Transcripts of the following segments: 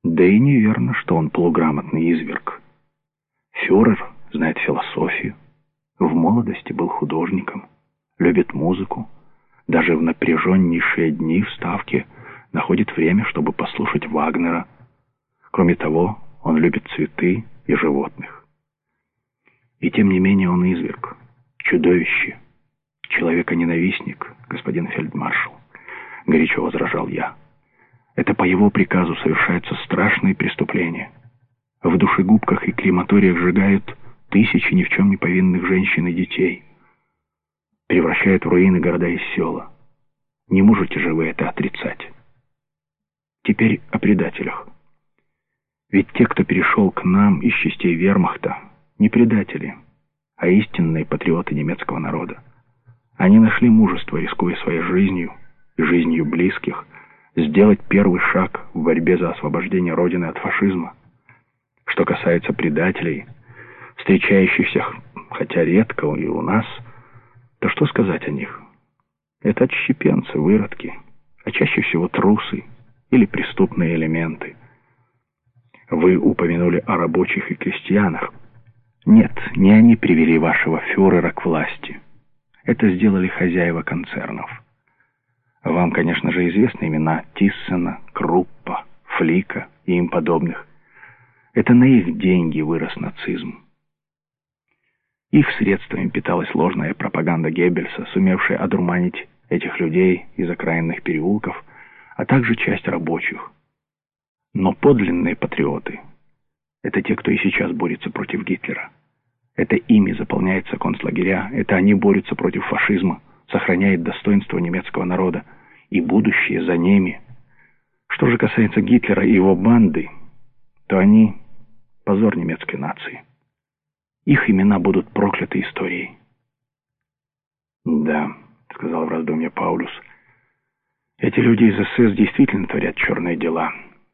Да и неверно, что он полуграмотный изверг. Фюрер знает философию, в молодости был художником, любит музыку, даже в напряженнейшие дни в Ставке находит время, чтобы послушать Вагнера. Кроме того, он любит цветы и животных. И тем не менее он изверг, чудовище, человека-ненавистник, господин фельдмаршал, горячо возражал я. Это по его приказу совершаются страшные преступления. В душегубках и крематориях сжигают тысячи ни в чем не повинных женщин и детей. Превращают в руины города и села. Не можете же вы это отрицать. Теперь о предателях. Ведь те, кто перешел к нам из частей вермахта, не предатели, а истинные патриоты немецкого народа. Они нашли мужество, рискуя своей жизнью и жизнью близких, сделать первый шаг в борьбе за освобождение Родины от фашизма. Что касается предателей, встречающихся, хотя редко и у нас, то что сказать о них? Это отщепенцы, выродки, а чаще всего трусы или преступные элементы. Вы упомянули о рабочих и крестьянах. Нет, не они привели вашего фюрера к власти. Это сделали хозяева концернов. Вам, конечно же, известны имена Тиссена, Круппа, Флика и им подобных. Это на их деньги вырос нацизм. Их средствами питалась ложная пропаганда Геббельса, сумевшая одурманить этих людей из окраинных переулков, а также часть рабочих. Но подлинные патриоты — это те, кто и сейчас борется против Гитлера. Это ими заполняются концлагеря, это они борются против фашизма, сохраняют достоинство немецкого народа, и будущее за ними. Что же касается Гитлера и его банды, то они — позор немецкой нации. Их имена будут прокляты историей. «Да», — сказал в раздумье Паулюс, — «эти люди из СС действительно творят черные дела.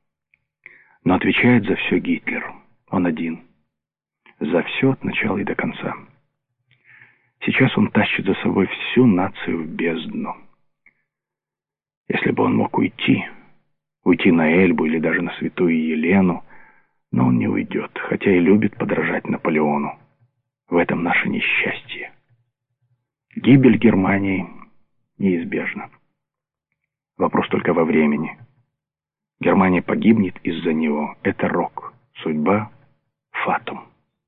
Но отвечает за все Гитлер. Он один. За все от начала и до конца. Сейчас он тащит за собой всю нацию в бездну. Если бы он мог уйти на Эльбу или даже на Святую Елену, но он не уйдет, хотя и любит подражать Наполеону. В этом наше несчастье. Гибель Германии неизбежна. Вопрос только во времени. Германия погибнет из-за него. Это рок, судьба, фатум.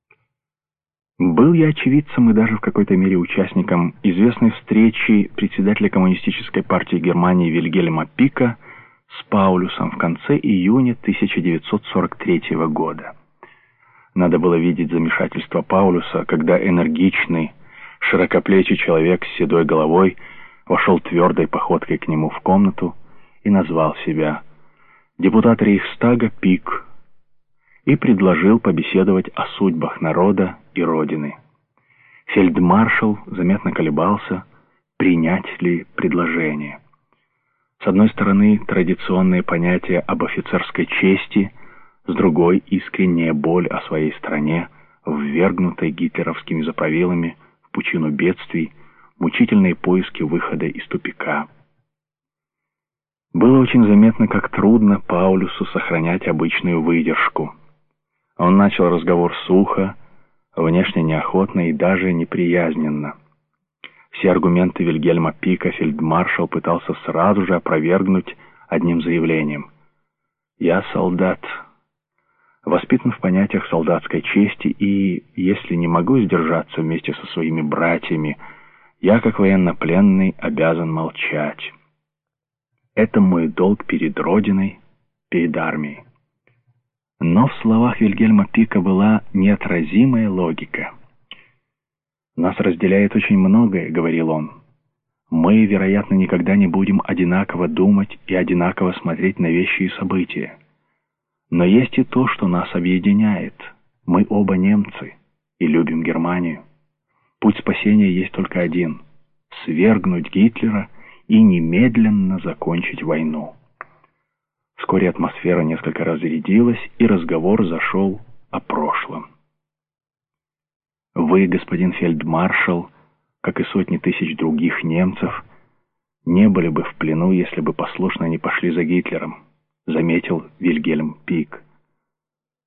Был я очевидцем и даже в какой-то мере участником известной встречи председателя Коммунистической партии Германии Вильгельма Пика с Паулюсом в конце июня 1943 года. Надо было видеть замешательство Паулюса, когда энергичный, широкоплечий человек с седой головой вошел твердой походкой к нему в комнату и назвал себя депутат Рейхстага Пик и предложил побеседовать о судьбах народа и Родины. Фельдмаршал заметно колебался, принять ли предложение. С одной стороны, традиционные понятия об офицерской чести, с другой — искренняя боль о своей стране, ввергнутой гитлеровскими заправилами в пучину бедствий, мучительные поиски выхода из тупика. Было очень заметно, как трудно Паулюсу сохранять обычную выдержку. Он начал разговор сухо, внешне неохотно и даже неприязненно. Все аргументы Вильгельма Пика фельдмаршал пытался сразу же опровергнуть одним заявлением. «Я солдат, воспитан в понятиях солдатской чести, и, если не могу сдержаться вместе со своими братьями, я, как военнопленный, обязан молчать. Это мой долг перед Родиной, перед армией». Но в словах Вильгельма Пика была неотразимая логика. «Нас разделяет очень многое», — говорил он. «Мы, вероятно, никогда не будем одинаково думать и одинаково смотреть на вещи и события. Но есть и то, что нас объединяет. Мы оба немцы и любим Германию. Путь спасения есть только один — свергнуть Гитлера и немедленно закончить войну». Вскоре атмосфера несколько разрядилась, и разговор зашел о прошлом. Вы, господин фельдмаршал, как и сотни тысяч других немцев, не были бы в плену, если бы послушно не пошли за Гитлером. заметил Вильгельм Пик.